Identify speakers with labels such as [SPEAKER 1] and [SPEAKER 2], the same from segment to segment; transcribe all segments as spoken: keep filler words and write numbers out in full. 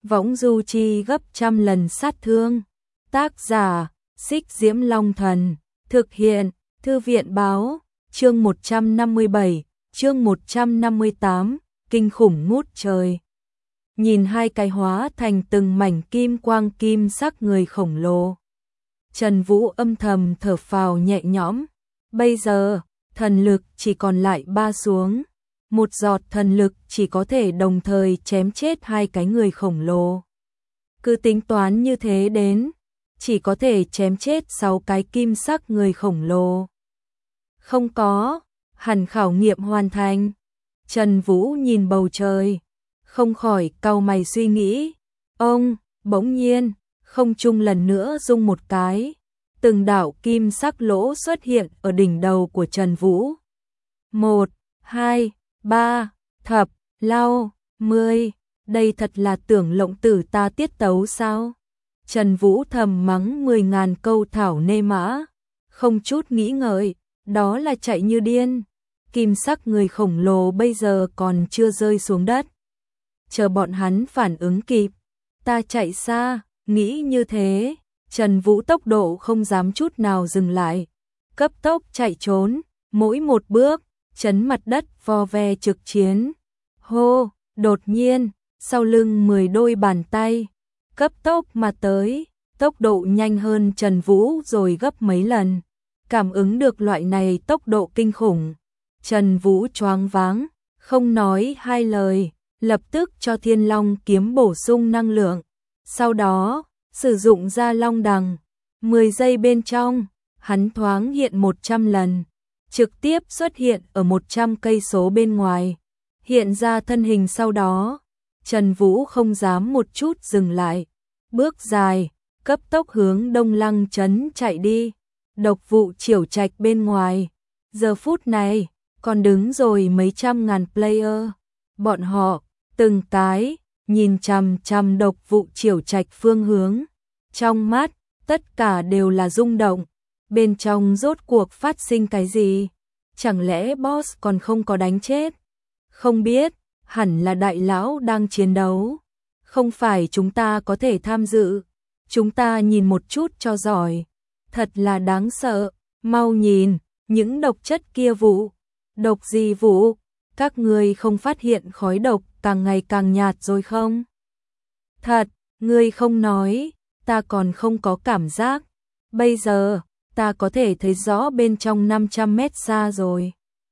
[SPEAKER 1] võng du chi gấp trăm lần sát thương. Tác giả, Xích Diễm Long Thần, thực hiện, Thư viện Báo, chương một trăm năm mươi bảy, chương một trăm năm mươi tám, kinh khủng ngút trời. Nhìn hai cái hóa thành từng mảnh kim quang kim sắc người khổng lồ, Trần Vũ âm thầm thở phào nhẹ nhõm. Bây giờ, thần lực chỉ còn lại ba xuống. Một giọt thần lực chỉ có thể đồng thời chém chết hai cái người khổng lồ. Cứ tính toán như thế đến, chỉ có thể chém chết sáu cái kim sắc người khổng lồ. Không có, hẳn khảo nghiệm hoàn thành. Trần Vũ nhìn bầu trời, không khỏi cau mày suy nghĩ. Ông, bỗng nhiên, không trung lần nữa rung một cái. Từng đạo kim sắc lỗ xuất hiện ở đỉnh đầu của Trần Vũ. Một, hai, ba, thập, lau, mười. Đây thật là tưởng lộng tử ta tiết tấu sao? Trần Vũ thầm mắng mười ngàn câu thảo nê mã. Không chút nghĩ ngợi, đó là chạy như điên. Kim sắc người khổng lồ bây giờ còn chưa rơi xuống đất. Chờ bọn hắn phản ứng kịp, ta chạy xa, nghĩ như thế. Trần Vũ tốc độ không dám chút nào dừng lại, cấp tốc chạy trốn, mỗi một bước, chấn mặt đất vo ve trực chiến. Hô, đột nhiên, sau lưng mười đôi bàn tay, cấp tốc mà tới, tốc độ nhanh hơn Trần Vũ rồi gấp mấy lần. Cảm ứng được loại này tốc độ kinh khủng, Trần Vũ choáng váng, không nói hai lời, lập tức cho Thiên Long kiếm bổ sung năng lượng. Sau đó, sử dụng ra long đằng, mười giây bên trong, hắn thoáng hiện một trăm lần, trực tiếp xuất hiện ở một trăm cây số bên ngoài, hiện ra thân hình. Sau đó, Trần Vũ không dám một chút dừng lại, bước dài, cấp tốc hướng Đông Lăng trấn chạy đi. Độc Vụ Chiểu Trạch bên ngoài, giờ phút này, còn đứng rồi mấy trăm ngàn player, bọn họ, từng cái, nhìn chằm chằm Độc Vụ Chiểu Trạch phương hướng, trong mắt, tất cả đều là rung động. Bên trong rốt cuộc phát sinh cái gì? Chẳng lẽ boss còn không có đánh chết? Không biết, hẳn là đại lão đang chiến đấu. Không phải chúng ta có thể tham dự. Chúng ta nhìn một chút cho giỏi. Thật là đáng sợ, mau nhìn, những độc chất kia Vụ. Độc gì Vụ? Các ngươi không phát hiện khói độc càng ngày càng nhạt rồi không? Thật, ngươi không nói, ta còn không có cảm giác. Bây giờ, ta có thể thấy rõ bên trong năm trăm mét xa rồi.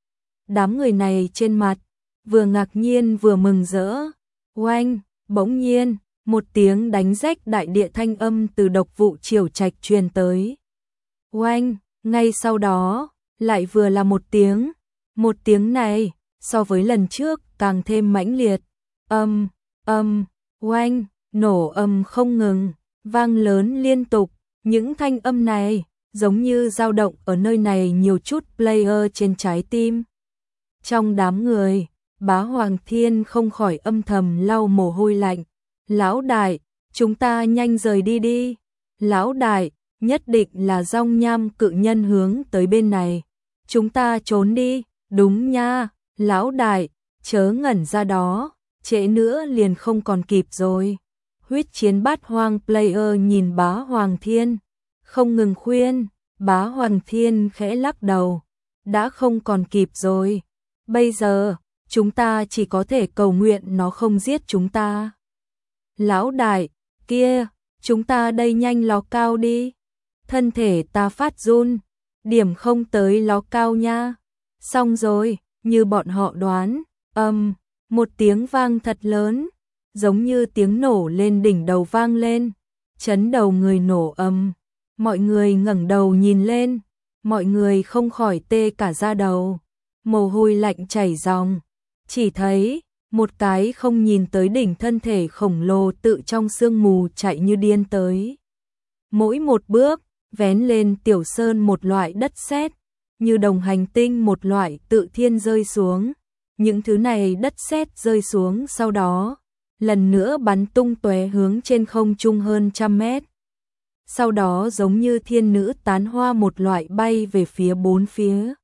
[SPEAKER 1] Đám người này trên mặt, vừa ngạc nhiên vừa mừng rỡ. Oanh, bỗng nhiên, một tiếng đánh rách đại địa thanh âm từ Độc Vụ Chiểu Trạch truyền tới. Oanh, ngay sau đó, lại vừa là một tiếng. Một tiếng này, so với lần trước càng thêm mãnh liệt. Âm, âm, oanh, nổ âm không ngừng, vang lớn liên tục. Những thanh âm này, giống như dao động ở nơi này nhiều chút player trên trái tim. Trong đám người, Bá Hoàng Thiên không khỏi âm thầm lau mồ hôi lạnh. Lão đại, chúng ta nhanh rời đi đi. Lão đại, nhất định là Dong Nham cự nhân hướng tới bên này. Chúng ta trốn đi, đúng nha. Lão đại, chớ ngẩn ra đó, trễ nữa liền không còn kịp rồi. Huyết chiến bát hoang player nhìn Bá Hoàng Thiên, không ngừng khuyên. Bá Hoàng Thiên khẽ lắc đầu, đã không còn kịp rồi. Bây giờ, chúng ta chỉ có thể cầu nguyện nó không giết chúng ta. Lão đại, kia, chúng ta đây nhanh ló cao đi. Thân thể ta phát run, điểm không tới ló cao nha. Xong rồi, như bọn họ đoán, âm, một tiếng vang thật lớn, giống như tiếng nổ lên đỉnh đầu vang lên, chấn đầu người nổ âm. Mọi người ngẩng đầu nhìn lên, mọi người không khỏi tê cả da đầu, mồ hôi lạnh chảy ròng. Chỉ thấy, một cái không nhìn tới đỉnh thân thể khổng lồ tự trong sương mù chạy như điên tới. Mỗi một bước, vén lên tiểu sơn một loại đất sét, như đồng hành tinh một loại tự thiên rơi xuống. Những thứ này đất sét rơi xuống sau đó, lần nữa bắn tung tóe hướng trên không trung hơn trăm mét. Sau đó giống như thiên nữ tán hoa một loại bay về phía bốn phía.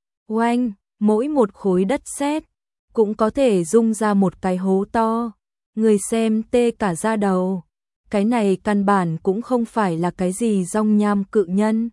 [SPEAKER 1] Oanh, mỗi một khối đất sét cũng có thể rung ra một cái hố to. Người xem tê cả da đầu. Cái này căn bản cũng không phải là cái gì dòng nham cự nhân,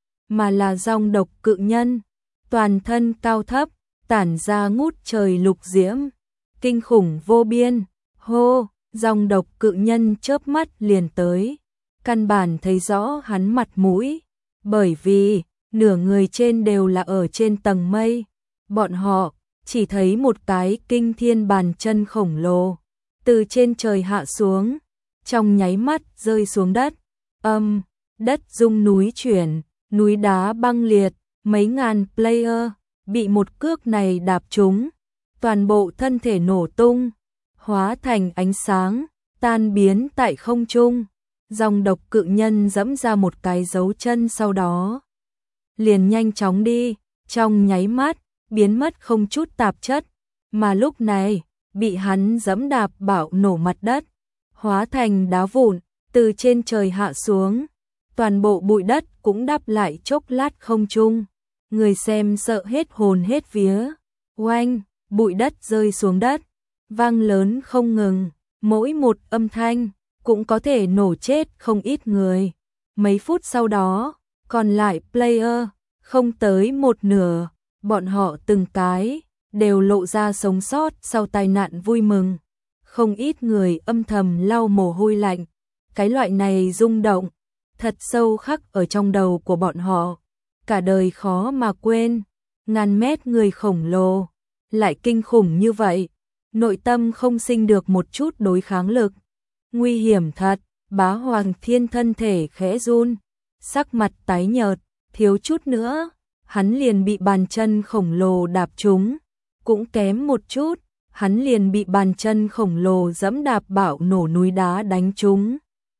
[SPEAKER 1] mà là dòng độc cự nhân, toàn thân cao thấp, tản ra ngút trời lục diễm, kinh khủng vô biên. Hô, dòng độc cự nhân chớp mắt liền tới, căn bản thấy rõ hắn mặt mũi, bởi vì nửa người trên đều là ở trên tầng mây, bọn họ chỉ thấy một cái kinh thiên bàn chân khổng lồ từ trên trời hạ xuống, trong nháy mắt rơi xuống đất. Âm, đất rung núi chuyển, núi đá băng liệt, mấy ngàn player bị một cước này đạp trúng, toàn bộ thân thể nổ tung, hóa thành ánh sáng, tan biến tại không trung. Dòng độc cự nhân dẫm ra một cái dấu chân, sau đó liền nhanh chóng đi, trong nháy mắt biến mất không chút tạp chất, mà lúc này bị hắn dẫm đạp bạo nổ mặt đất, hóa thành đá vụn từ trên trời hạ xuống, toàn bộ bụi đất cũng đáp lại chốc lát không trung. Người xem sợ hết hồn hết vía. Oanh, bụi đất rơi xuống đất, vang lớn không ngừng, mỗi một âm thanh cũng có thể nổ chết không ít người. Mấy phút sau đó, còn lại player không tới một nửa, bọn họ từng cái đều lộ ra sống sót sau tai nạn vui mừng. Không ít người âm thầm lau mồ hôi lạnh. Cái loại này rung động thật sâu khắc ở trong đầu của bọn họ, cả đời khó mà quên. Ngàn mét người khổng lồ lại kinh khủng như vậy, nội tâm không sinh được một chút đối kháng lực. Nguy hiểm thật. Bá Hoàng Thiên thân thể khẽ run, sắc mặt tái nhợt, thiếu chút nữa hắn liền bị bàn chân khổng lồ đạp trúng, cũng kém một chút hắn liền bị bàn chân khổng lồ dẫm đạp bạo nổ núi đá đánh trúng.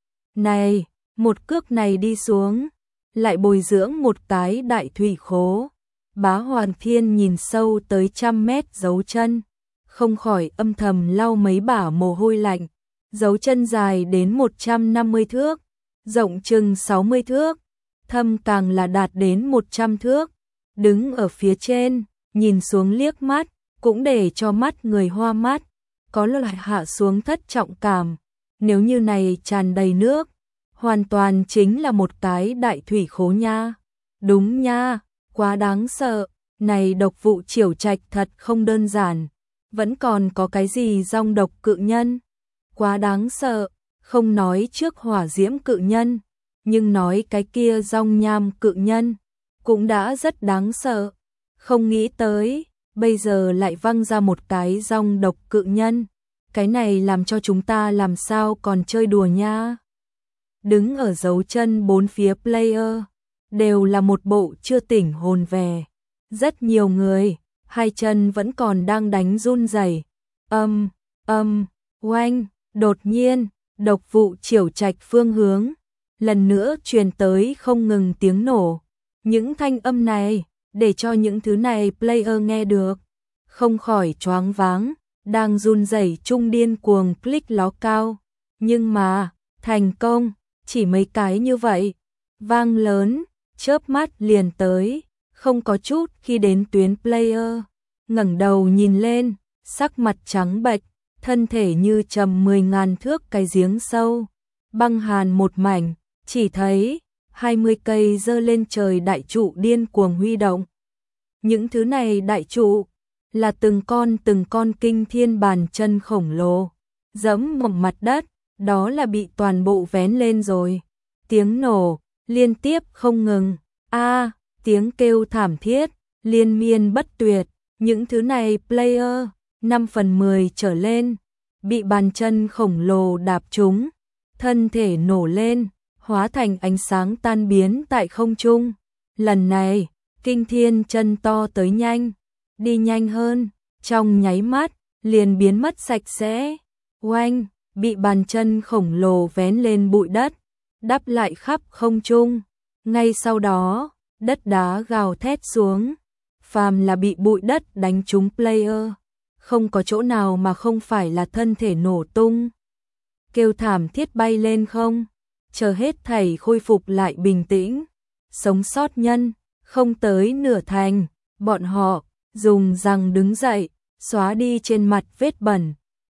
[SPEAKER 1] Này, một cước này đi xuống, lại bồi dưỡng một cái đại thủy khố. Bá Hoàng Thiên nhìn sâu tới trăm mét dấu chân, không khỏi âm thầm lau mấy bả mồ hôi lạnh. Dấu chân dài đến một trăm năm mươi thước, rộng chừng sáu mươi thước, thâm càng là đạt đến một trăm thước. Đứng ở phía trên, nhìn xuống liếc mắt, cũng để cho mắt người hoa mắt, có loại hạ xuống thất trọng cảm. Nếu như này tràn đầy nước, hoàn toàn chính là một cái đại thủy khố nha. Đúng nha, quá đáng sợ, này độc vụ Triểu Trạch thật không đơn giản. Vẫn còn có cái gì dòng độc cự nhân, quá đáng sợ, không nói trước hỏa diễm cự nhân, nhưng nói cái kia dòng nham cự nhân cũng đã rất đáng sợ. Không nghĩ tới, bây giờ lại văng ra một cái dòng độc cự nhân, cái này làm cho chúng ta làm sao còn chơi đùa nha. Đứng ở dấu chân bốn phía player, đều là một bộ chưa tỉnh hồn về. Rất nhiều người, hai chân vẫn còn đang đánh run rẩy. Âm, âm, oanh, đột nhiên, độc vụ Triểu Trạch phương hướng, lần nữa truyền tới không ngừng tiếng nổ. Những thanh âm này, để cho những thứ này player nghe được, không khỏi choáng váng, đang run rẩy chung điên cuồng click ló cao. Nhưng mà, thành công, chỉ mấy cái như vậy, vang lớn, chớp mắt liền tới, không có chút khi đến tuyến player, ngẩng đầu nhìn lên, sắc mặt trắng bệch, thân thể như trầm mười ngàn thước cái giếng sâu, băng hàn một mảnh, chỉ thấy hai mươi cây giơ lên trời đại trụ điên cuồng huy động. Những thứ này đại trụ là từng con từng con kinh thiên bàn chân khổng lồ, dẫm mỏng mặt đất, đó là bị toàn bộ vén lên rồi. Tiếng nổ liên tiếp không ngừng, a, tiếng kêu thảm thiết liên miên bất tuyệt. Những thứ này player năm phần mười trở lên bị bàn chân khổng lồ đạp trúng, thân thể nổ lên, hóa thành ánh sáng tan biến tại không trung. Lần này, kinh thiên chân to tới nhanh, đi nhanh hơn, trong nháy mắt liền biến mất sạch sẽ. Oanh, bị bàn chân khổng lồ vén lên bụi đất, đắp lại khắp không trung. Ngay sau đó, đất đá gào thét xuống, phàm là bị bụi đất đánh trúng player, không có chỗ nào mà không phải là thân thể nổ tung, kêu thảm thiết bay lên không. Chờ hết thảy khôi phục lại bình tĩnh, sống sót nhân không tới nửa thành, bọn họ dùng răng đứng dậy, xóa đi trên mặt vết bẩn,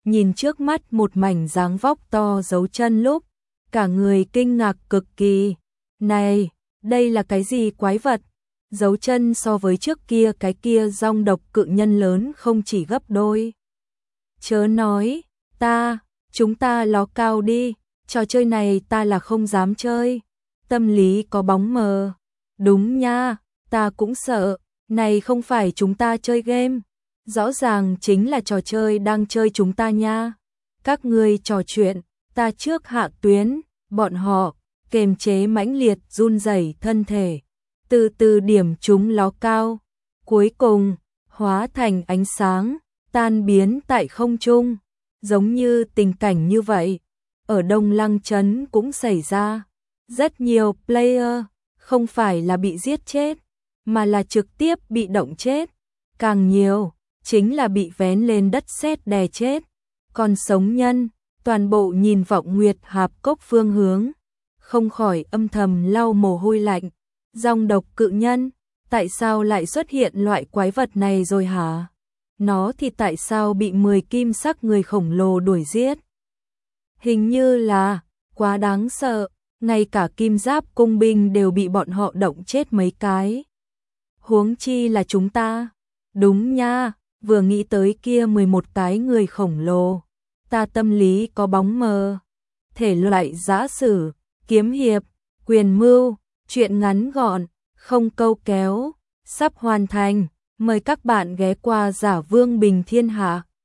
[SPEAKER 1] nhìn trước mắt một mảnh dáng vóc to dấu chân lúc, cả người kinh ngạc cực kỳ. Này, đây là cái gì quái vật? Dấu chân so với trước kia cái kia rong độc cự nhân lớn không chỉ gấp đôi. Chớ nói, ta, chúng ta ló cao đi, trò chơi này ta là không dám chơi. Tâm lý có bóng mờ. Đúng nha, ta cũng sợ, này không phải chúng ta chơi game. Rõ ràng chính là trò chơi đang chơi chúng ta nha. Các ngươi trò chuyện, ta trước hạ tuyến, bọn họ kềm chế mãnh liệt run rẩy thân thể, từ từ điểm chúng ló cao, cuối cùng hóa thành ánh sáng, tan biến tại không trung. Giống như tình cảnh như vậy, ở Đông Lăng Trấn cũng xảy ra. Rất nhiều player không phải là bị giết chết, mà là trực tiếp bị động chết. Càng nhiều, chính là bị vén lên đất sét đè chết. Còn sống nhân, toàn bộ nhìn Vọng Nguyệt Hạp Cốc phương hướng, không khỏi âm thầm lau mồ hôi lạnh. Rong độc cự nhân, tại sao lại xuất hiện loại quái vật này rồi hả? Nó thì tại sao bị mười kim sắc người khổng lồ đuổi giết? Hình như là quá đáng sợ, ngay cả kim giáp cung binh đều bị bọn họ động chết mấy cái. Huống chi là chúng ta. Đúng nha, vừa nghĩ tới kia mười một cái người khổng lồ, ta tâm lý có bóng mờ. Thể loại giã sử, kiếm hiệp, quyền mưu, truyện ngắn gọn, không câu kéo, sắp hoàn thành. Mời các bạn ghé qua Giả Vương Bình Thiên Hạ.